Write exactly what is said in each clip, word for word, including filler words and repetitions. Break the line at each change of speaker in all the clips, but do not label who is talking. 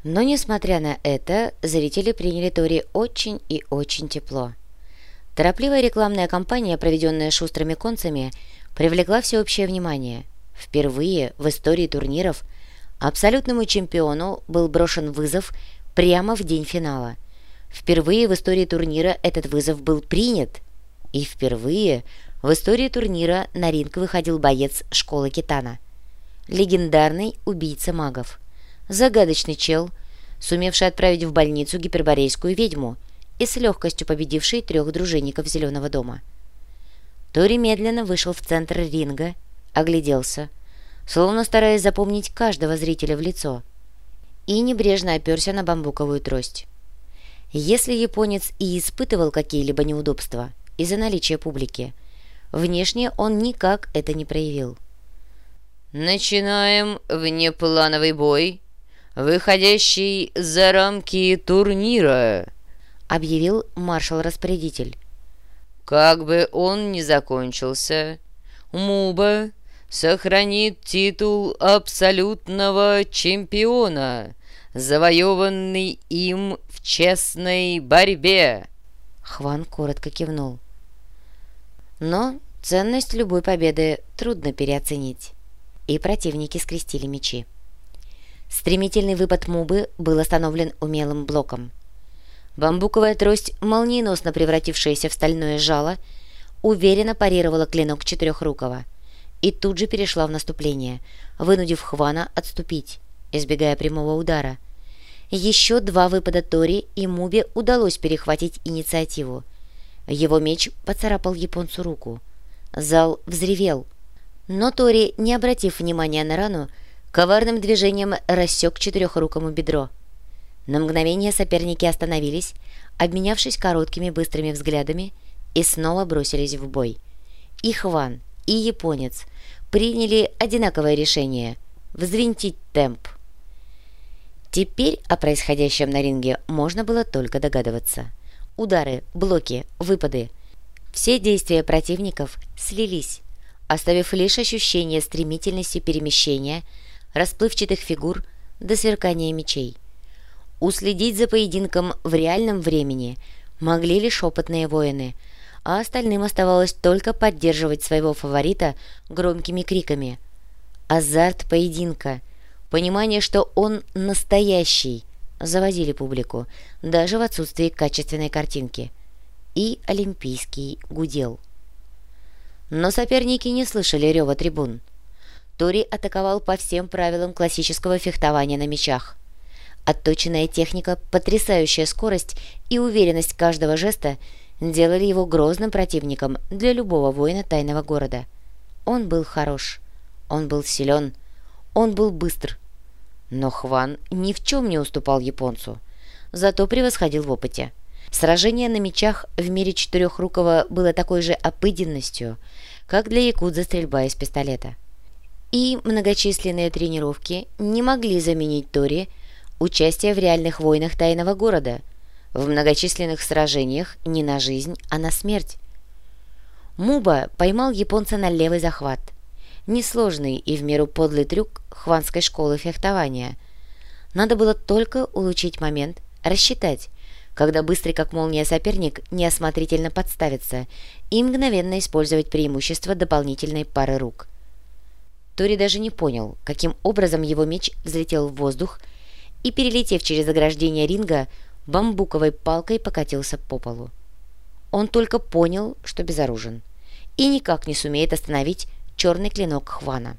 Но, несмотря на это, зрители приняли Тори очень и очень тепло. Торопливая рекламная кампания, проведенная шустрыми концами, привлекла всеобщее внимание. Впервые в истории турниров абсолютному чемпиону был брошен вызов прямо в день финала. Впервые в истории турнира этот вызов был принят. И впервые в истории турнира на ринг выходил боец школы Китана. Легендарный убийца магов. Загадочный чел, сумевший отправить в больницу гиперборейскую ведьму и с легкостью победивший трех дружинников Зеленого дома. Тори медленно вышел в центр ринга, огляделся, словно стараясь запомнить каждого зрителя в лицо, и небрежно оперся на бамбуковую трость. Если японец и испытывал какие-либо неудобства из-за наличия публики, внешне он никак это не проявил.
«Начинаем внеплановый бой, выходящий за рамки турнира»,
— объявил маршал-распорядитель.
«Как бы он ни закончился, Муба сохранит титул абсолютного чемпиона, завоеванный им в честной борьбе».
Хван коротко кивнул. Но ценность любой победы трудно переоценить. И противники скрестили мечи. Стремительный выпад Мубы был остановлен умелым блоком. Бамбуковая трость, молниеносно превратившаяся в стальное жало, уверенно парировала клинок Четырехрукого и тут же перешла в наступление, вынудив Хвана отступить, избегая прямого удара. Еще два выпада Тори, и Мубе удалось перехватить инициативу. Его меч поцарапал японцу руку. Зал взревел. Но Тори, не обратив внимания на рану, коварным движением рассек Четырехрукому бедро. На мгновение соперники остановились, обменявшись короткими быстрыми взглядами, и снова бросились в бой. И Хван, и японец приняли одинаковое решение – взвинтить темп. Теперь о происходящем на ринге можно было только догадываться. Удары, блоки, выпады – все действия противников слились, оставив лишь ощущение стремительности перемещения, расплывчатых фигур до сверкания мечей. Уследить за поединком в реальном времени могли лишь опытные воины, а остальным оставалось только поддерживать своего фаворита громкими криками. Азарт поединка, понимание, что он настоящий, заводили публику, даже в отсутствии качественной картинки. И олимпийский гудел. Но соперники не слышали рева трибун. Тори атаковал по всем правилам классического фехтования на мечах. Отточенная техника, потрясающая скорость и уверенность каждого жеста делали его грозным противником для любого воина тайного города. Он был хорош, он был силен, он был быстр. Но Хван ни в чем не уступал японцу, зато превосходил в опыте. Сражение на мечах в мире Четырехрукого было такой же обыденностью, как для якудза стрельба из пистолета. И многочисленные тренировки не могли заменить Тори участие в реальных войнах тайного города, в многочисленных сражениях не на жизнь, а на смерть. Муба поймал японца на левый захват. Несложный и в меру подлый трюк хванской школы фехтования. Надо было только улучшить момент, рассчитать, когда быстрый как молния соперник неосмотрительно подставится, и мгновенно использовать преимущество дополнительной пары рук. Тори даже не понял, каким образом его меч взлетел в воздух и, перелетев через ограждение ринга, бамбуковой палкой покатился по полу. Он только понял, что безоружен, и никак не сумеет остановить черный клинок Хвана.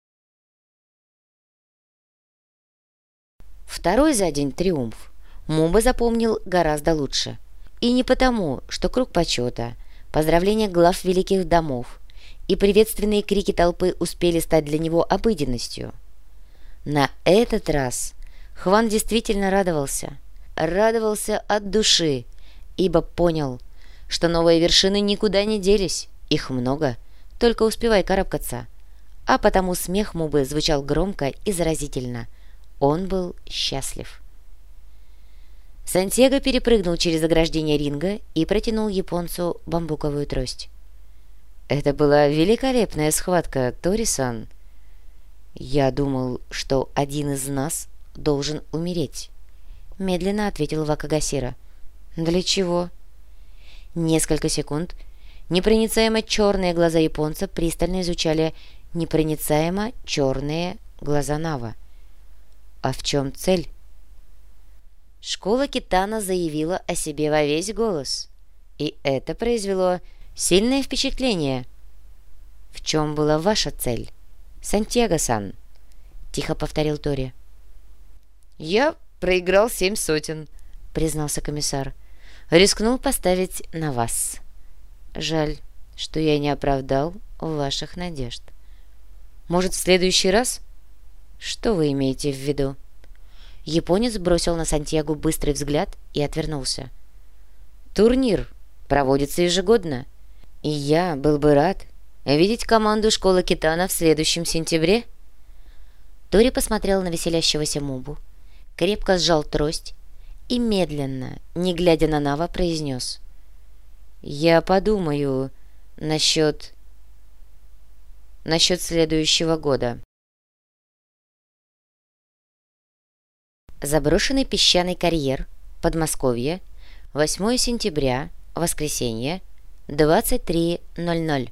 Второй за день триумф Муба запомнил гораздо лучше. И не потому, что круг почета, поздравления глав великих домов и приветственные крики толпы успели стать для него обыденностью. На этот раз Хван действительно радовался. Радовался от души, ибо понял, что новые вершины никуда не делись, их много, только успевай карабкаться. А потому смех Мубы звучал громко и заразительно. Он был счастлив. Сантьяго перепрыгнул через ограждение ринга и протянул японцу бамбуковую трость. «Это была великолепная схватка, Тори-сан. Я думал, что один из нас должен умереть», — медленно ответил Вакагасира. «Для чего?» Несколько секунд непроницаемо черные глаза японца пристально изучали непроницаемо черные глаза Нава. «А в чем цель?» Школа Китана заявила о себе во весь голос, и это произвело сильное впечатление. «В чем была ваша цель, Сантьяго-сан?» — тихо повторил Тори. «Я проиграл семь сотен», — признался комиссар. «Рискнул поставить на вас. Жаль, что я не оправдал ваших надежд. Может, в следующий раз?» «Что вы имеете в виду?» Японец бросил на Сантьяго быстрый взгляд и отвернулся. «Турнир проводится ежегодно, и я был бы рад видеть команду школы Китана в следующем сентябре». Тори посмотрел на веселящегося Мубу, крепко сжал трость и медленно, не глядя на Нава, произнес: «Я подумаю насчет... насчет следующего года». Заброшенный песчаный карьер, Подмосковье, восьмое сентября, воскресенье, двадцать три ноль ноль.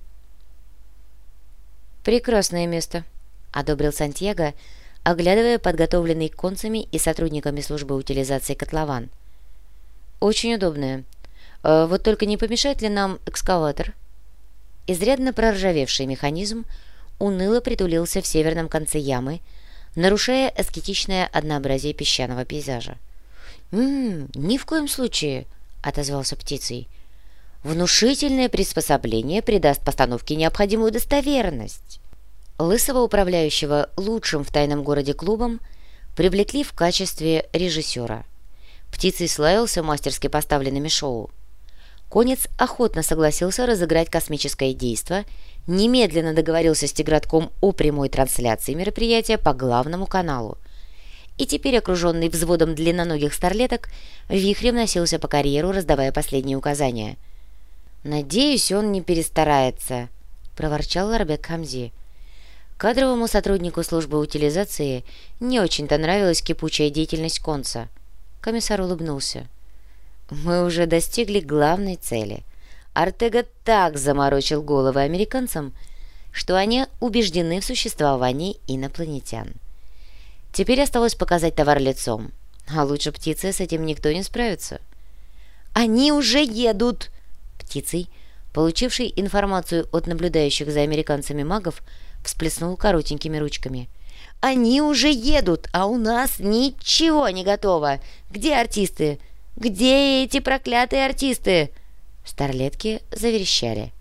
«Прекрасное место», — одобрил Сантьяго, оглядывая подготовленный концами и сотрудниками службы утилизации котлован. «Очень удобное. А вот только не помешает ли нам экскаватор?» Изрядно проржавевший механизм уныло притулился в северном конце ямы, нарушая аскетичное однообразие песчаного пейзажа. «М-м, ни в коем случае», — отозвался птицей. «Внушительное приспособление придаст постановке необходимую достоверность». Лысого управляющего лучшим в тайном городе клубом привлекли в качестве режиссера. Птицей славился мастерски поставленными шоу. Конец охотно согласился разыграть космическое действо, немедленно договорился с Тигратком о прямой трансляции мероприятия по главному каналу. И теперь, окруженный взводом длинноногих старлеток, вихрем носился по карьеру, раздавая последние указания. «Надеюсь, он не перестарается», — проворчал Ларбек Хамзи. Кадровому сотруднику службы утилизации не очень-то нравилась кипучая деятельность конца. Комиссар улыбнулся. «Мы уже достигли главной цели. Артега так заморочил головы американцам, что они убеждены в существовании инопланетян. Теперь осталось показать товар лицом, а лучше птицы с этим никто не справится». «Они уже едут!» Птицей, получивший информацию от наблюдающих за американцами магов, всплеснул коротенькими ручками. «Они уже едут, а у нас ничего не готово! Где артисты? Где эти проклятые артисты?» Старлетки заверещали.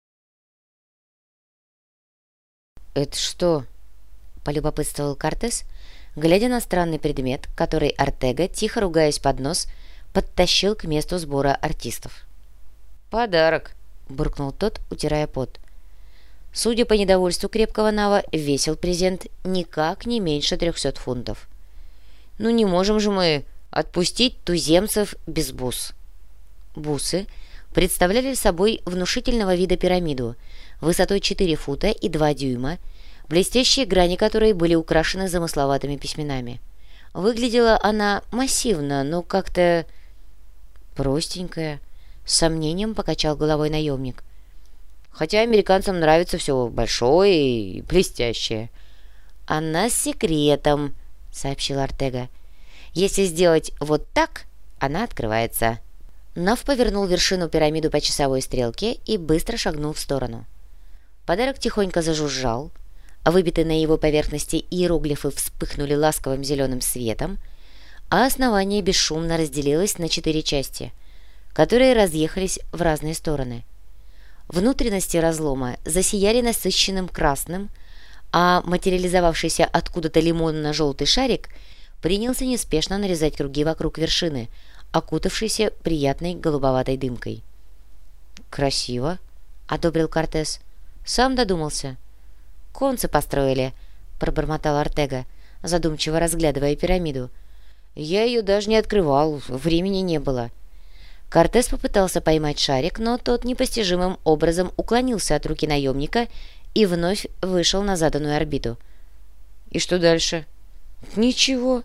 «Это что?» — полюбопытствовал Кортес, глядя на странный предмет, который Артега, тихо ругаясь под нос, подтащил к месту сбора артистов. «Подарок», — буркнул тот, утирая пот. Судя по недовольству крепкого Нава, весил презент никак не меньше трехсот фунтов. «Ну не можем же мы отпустить туземцев без бус». Бусы представляли собой внушительного вида пирамиду, высотой четыре фута и два дюйма, блестящие грани которой были украшены замысловатыми письменами. Выглядела она массивно, но как-то простенькая. С сомнением покачал головой наемник. «Хотя американцам нравится все большое и блестящее». «Она с секретом», — сообщил Артега. «Если сделать вот так, она открывается». Нав повернул вершину пирамиду по часовой стрелке и быстро шагнул в сторону. Подарок тихонько зажужжал, а выбитые на его поверхности иероглифы вспыхнули ласковым зеленым светом, а основание бесшумно разделилось на четыре части, которые разъехались в разные стороны. Внутренности разлома засияли насыщенным красным, а материализовавшийся откуда-то лимонно-желтый шарик принялся неспешно нарезать круги вокруг вершины, окутавшейся приятной голубоватой дымкой. «Красиво», — одобрил Кортес. «Сам додумался». «Концы построили», — пробормотал Артега, задумчиво разглядывая пирамиду. «Я ее даже не открывал, времени не было». Кортес попытался поймать шарик, но тот непостижимым образом уклонился от руки наемника и вновь вышел на заданную орбиту. «И что дальше?» «Ничего»,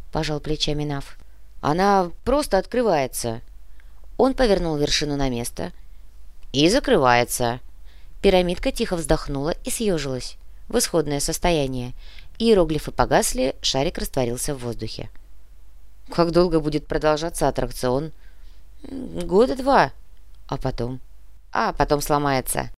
— пожал плечами Нав. «Она просто открывается». Он повернул вершину на место и закрывается. Пирамидка тихо вздохнула и съежилась в исходное состояние. Иероглифы погасли, шарик растворился в воздухе. «Как долго будет продолжаться аттракцион?» «Года два. А потом?» «А потом сломается».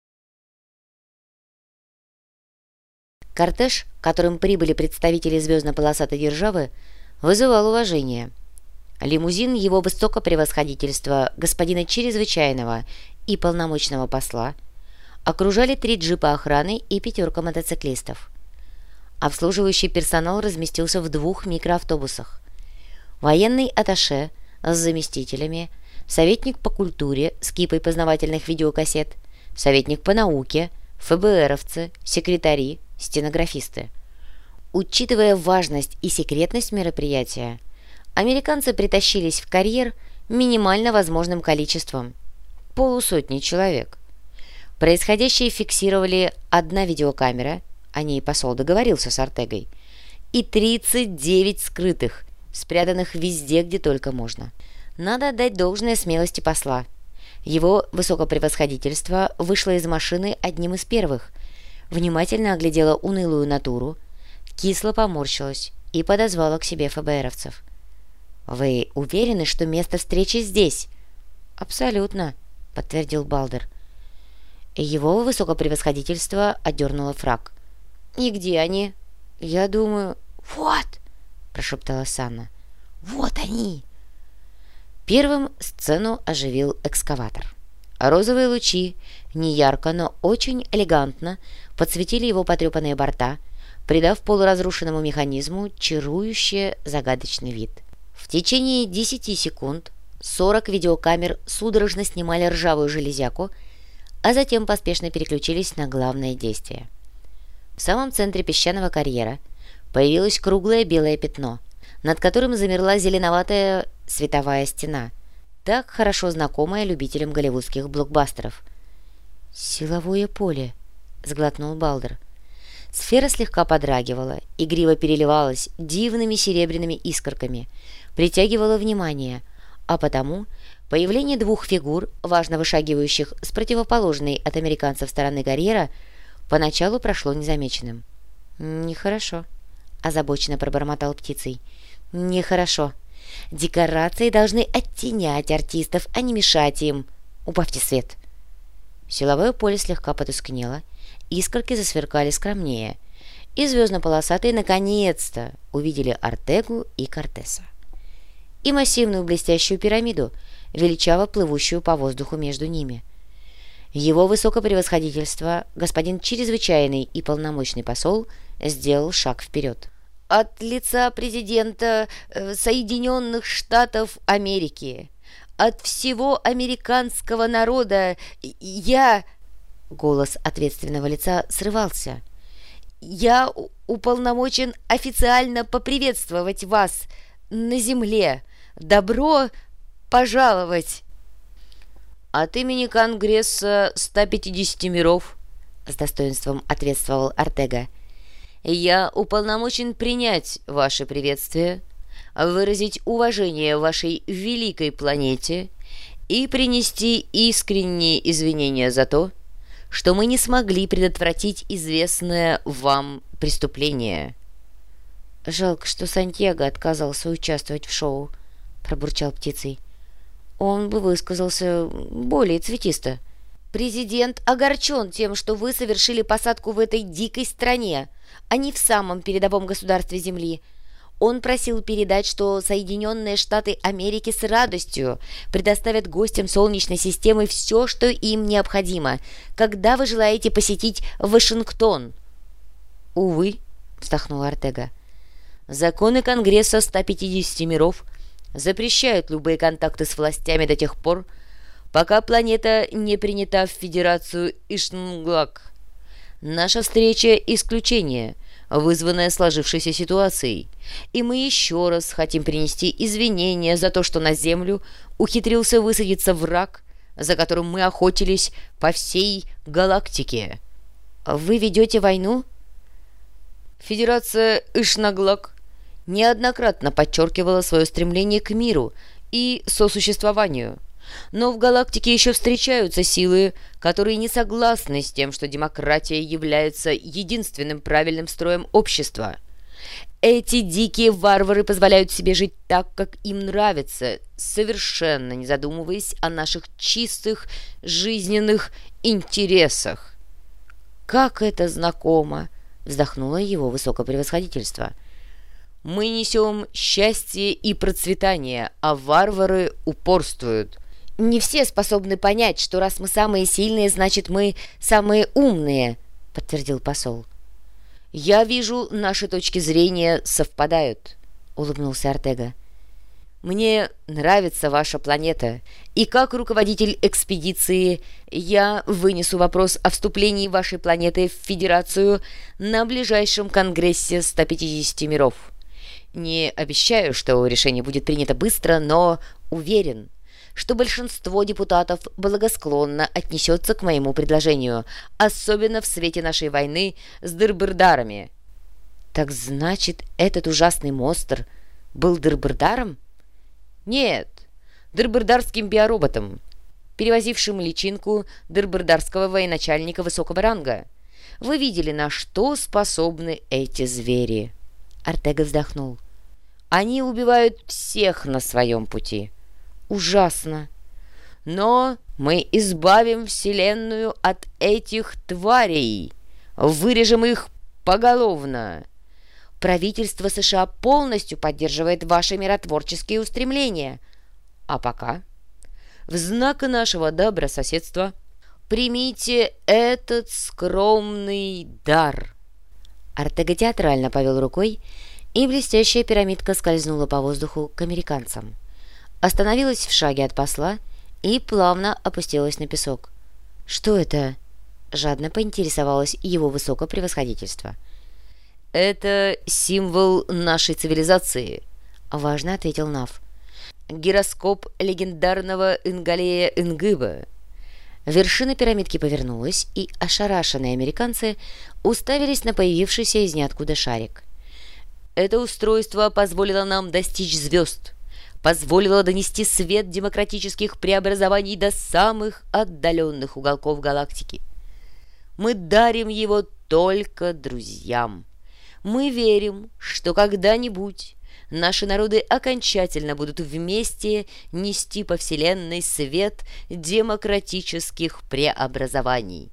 Кортеж, которым прибыли представители звездно-полосатой державы, вызывал уважение. Лимузин его высокопревосходительства, господина чрезвычайного и полномочного посла, окружали три джипа охраны и пятерка мотоциклистов. Обслуживающий персонал разместился в двух микроавтобусах. Военный атташе с заместителями, советник по культуре с кипой познавательных видеокассет, советник по науке, ФБРовцы, секретари, стенографисты. Учитывая важность и секретность мероприятия, американцы притащились в карьер минимально возможным количеством – полусотни человек. Происходящее фиксировали одна видеокамера, о ней посол договорился с Ортегой, и тридцать девять скрытых, спрятанных везде, где только можно. Надо отдать должное смелости посла. Его высокопревосходительство вышло из машины одним из первых, внимательно оглядела унылую натуру, кисло поморщилась и подозвала к себе ФБРовцев. «Вы уверены, что место встречи здесь?» «Абсолютно», — подтвердил Балдер. Его высокопревосходительство одернуло фрак. «И где они?» «Я думаю...» «Вот!» — прошептала Санна. «Вот они!» Первым сцену оживил экскаватор. Розовые лучи, не ярко, но очень элегантно, подсветили его потрепанные борта, придав полуразрушенному механизму чарующий загадочный вид. В течение десяти секунд сорок видеокамер судорожно снимали ржавую железяку, а затем поспешно переключились на главное действие. В самом центре песчаного карьера появилось круглое белое пятно, над которым замерла зеленоватая световая стена, так хорошо знакомая любителям голливудских блокбастеров. «Силовое поле», — сглотнул Балдер. Сфера слегка подрагивала, игриво переливалась дивными серебряными искорками, притягивала внимание, а потому появление двух фигур, важно вышагивающих с противоположной от американцев стороны карьера, поначалу прошло незамеченным. «Нехорошо», — озабоченно пробормотал птицей. «Нехорошо. Декорации должны оттенять артистов, а не мешать им. Убавьте свет». Силовое поле слегка потускнело, искорки засверкали скромнее, и звездно-полосатые наконец-то увидели Ортегу и Кортеса. И массивную блестящую пирамиду, величаво плывущую по воздуху между ними. Его высокопревосходительство, господин чрезвычайный и полномочный посол, сделал шаг вперед. «От лица президента э, Соединенных Штатов Америки, от всего американского народа, я...» Голос ответственного лица срывался. «Я уполномочен официально поприветствовать вас на земле. Добро пожаловать!» «От имени Конгресса ста пятидесяти миров», — с достоинством ответствовал Ортега, «я уполномочен принять ваше приветствие, выразить уважение вашей великой планете и принести искренние извинения за то, что мы не смогли предотвратить известное вам преступление». «Жалко, что Сантьяго отказался участвовать в шоу», — пробурчал птицей. «Он бы высказался более цветисто». «Президент огорчен тем, что вы совершили посадку в этой дикой стране, а не в самом передовом государстве Земли. Он просил передать, что Соединенные Штаты Америки с радостью предоставят гостям Солнечной системы все, что им необходимо, когда вы желаете посетить Вашингтон». «Увы», — вздохнул Ортега, — «законы Конгресса ста пятидесяти миров запрещают любые контакты с властями до тех пор, пока планета не принята в Федерацию Ишнглак. Наша встреча – исключение, вызванное сложившейся ситуацией, и мы еще раз хотим принести извинения за то, что на Землю ухитрился высадиться враг, за которым мы охотились по всей галактике». «Вы ведете войну?» «Федерация Ишнаглак
неоднократно подчеркивала свое стремление к миру и сосуществованию. Но в галактике еще встречаются силы, которые не согласны с тем, что демократия является единственным правильным строем общества. Эти дикие варвары позволяют себе жить так, как им нравится, совершенно не задумываясь о наших чистых жизненных интересах. «Как это знакомо!» — вздохнуло его высокопревосходительство. «Мы несем счастье и процветание, а варвары упорствуют». «Не все способны понять, что раз мы самые сильные, значит, мы самые умные», — подтвердил посол. «Я вижу, наши точки зрения совпадают», — улыбнулся Ортега. «Мне нравится ваша планета, и как руководитель экспедиции я вынесу вопрос о вступлении вашей планеты в Федерацию на ближайшем конгрессе ста пятидесяти миров. Не обещаю, что решение будет принято быстро, но уверен, что большинство депутатов благосклонно отнесется к моему предложению, особенно в свете нашей войны с дырбырдарами». «Так значит, этот ужасный монстр был дырбырдаром?» «Нет, дырбырдарским биороботом, перевозившим личинку дырбырдарского военачальника высокого ранга. Вы видели, на что способны эти звери?» Ортега вздохнул. «Они убивают всех на своем пути». «Ужасно! Но мы избавим Вселенную от этих тварей, вырежем их поголовно. Правительство США полностью поддерживает ваши миротворческие устремления. А пока, в знак нашего добрососедства, примите этот скромный дар». Ортега театрально повел рукой, и блестящая пирамидка скользнула по воздуху к американцам. Остановилась в шаге от посла и плавно опустилась на песок. «Что это?» — жадно поинтересовалось его высокопревосходительство. «Это символ нашей цивилизации», — важно ответил Нав. «Гироскоп легендарного Ингалея Ингыба». Вершина пирамидки повернулась, и ошарашенные американцы уставились на появившийся из ниоткуда шарик. «Это устройство позволило нам достичь звезд», позволило донести свет демократических преобразований до самых отдаленных уголков галактики. Мы дарим его только друзьям. Мы верим, что когда-нибудь наши народы окончательно будут вместе нести по Вселенной свет демократических преобразований».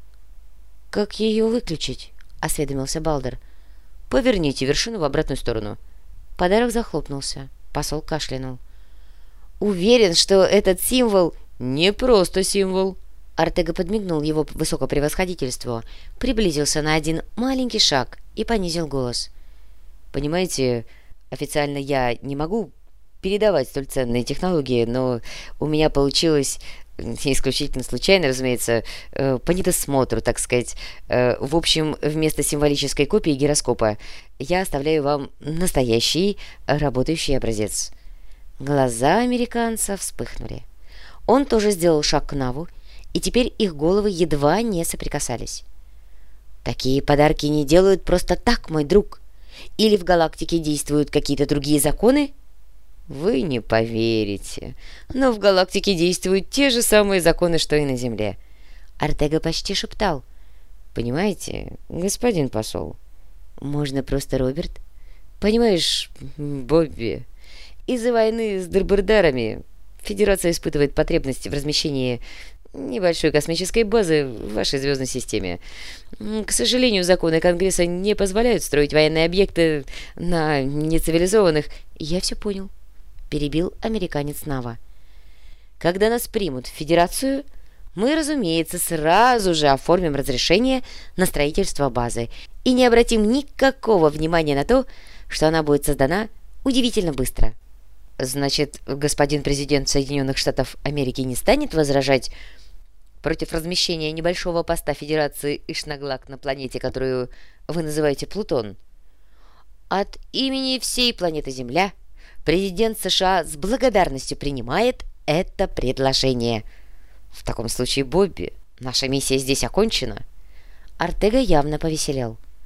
«Как ее выключить?» — осведомился Балдер. «Поверните вершину в обратную сторону». Подарок захлопнулся. Посол кашлянул. «Уверен, что этот символ...» «Не просто символ». Ортега подмигнул его высокопревосходительству, приблизился на один маленький шаг и понизил голос. «Понимаете, официально я не могу передавать столь ценные технологии, но у меня получилось, исключительно случайно, разумеется, по недосмотру, так сказать. В общем, вместо символической копии гироскопа я оставляю вам настоящий работающий образец». Глаза американца вспыхнули. Он тоже сделал шаг к Наву, и теперь их головы едва не соприкасались. «Такие подарки не делают просто так, мой друг. Или в галактике действуют какие-то другие законы?» «Вы не поверите, но в галактике действуют те же самые законы, что и на Земле». Ортега почти шептал. «Понимаете, господин посол, можно просто Роберт? Понимаешь, Бобби, из-за войны с дырбырдарами Федерация испытывает потребность в размещении небольшой космической базы в вашей звездной системе. К сожалению, законы Конгресса не позволяют строить военные объекты на нецивилизованных...» «Я все понял», — перебил американец Нава. «Когда нас примут в Федерацию, мы, разумеется, сразу же оформим разрешение на строительство базы и не обратим никакого внимания на то, что она будет создана удивительно быстро». «Значит, господин президент Соединенных Штатов Америки не станет возражать против размещения небольшого поста Федерации Ишнаглак на планете, которую вы называете Плутон?» «От имени всей планеты Земля президент США с благодарностью принимает это предложение». «В таком случае, Бобби, наша миссия здесь окончена». Ортега явно повеселел.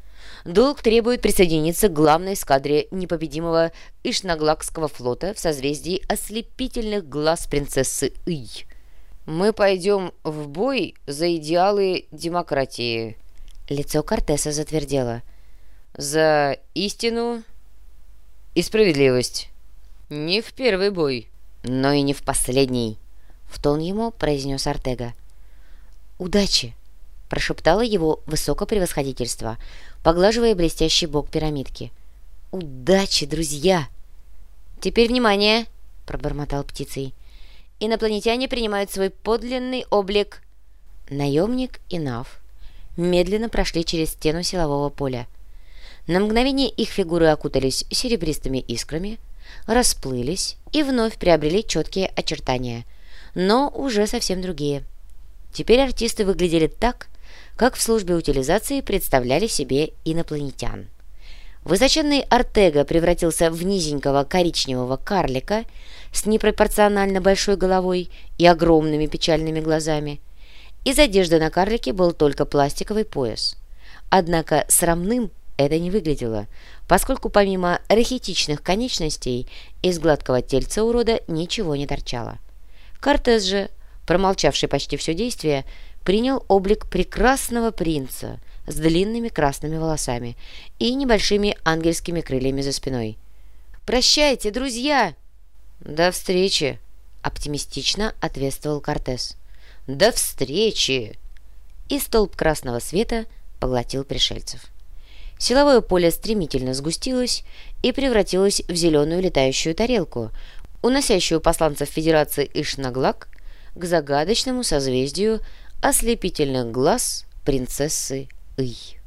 долг требует присоединиться к главной эскадре непобедимого Ишнаглакского флота в созвездии ослепительных глаз принцессы Ий. Мы пойдем в бой за идеалы демократии».
Лицо Кортеса затвердело.
«За истину и справедливость. Не в первый бой,
но и не в последний», — в тон ему произнес Артега. «Удачи!» — прошептало его высокопревосходительство, поглаживая блестящий бок пирамидки. «Удачи, друзья!»
«Теперь внимание!»
— пробормотал птицей.
«Инопланетяне принимают свой подлинный облик».
Наемник и Нав медленно прошли через стену силового поля. На мгновение их фигуры окутались серебристыми искрами, расплылись и вновь приобрели четкие очертания, но уже совсем другие. Теперь артисты выглядели так, как в службе утилизации представляли себе инопланетян. Высоченный Артега превратился в низенького коричневого карлика с непропорционально большой головой и огромными печальными глазами. Из одежды на карлике был только пластиковый пояс. Однако срамным это не выглядело, поскольку помимо рахитичных конечностей из гладкого тельца урода ничего не торчало. Кортес же, промолчавший почти все действие, принял облик прекрасного принца с длинными красными волосами и небольшими ангельскими крыльями за спиной.
«Прощайте, друзья!»
«До встречи!» — оптимистично ответствовал Кортес.
«До встречи!»
И столб красного света поглотил пришельцев. Силовое поле стремительно сгустилось и превратилось в зеленую летающую тарелку, уносящую посланцев Федерации Ишнаглак к загадочному созвездию ослепительных глаз принцессы Ий.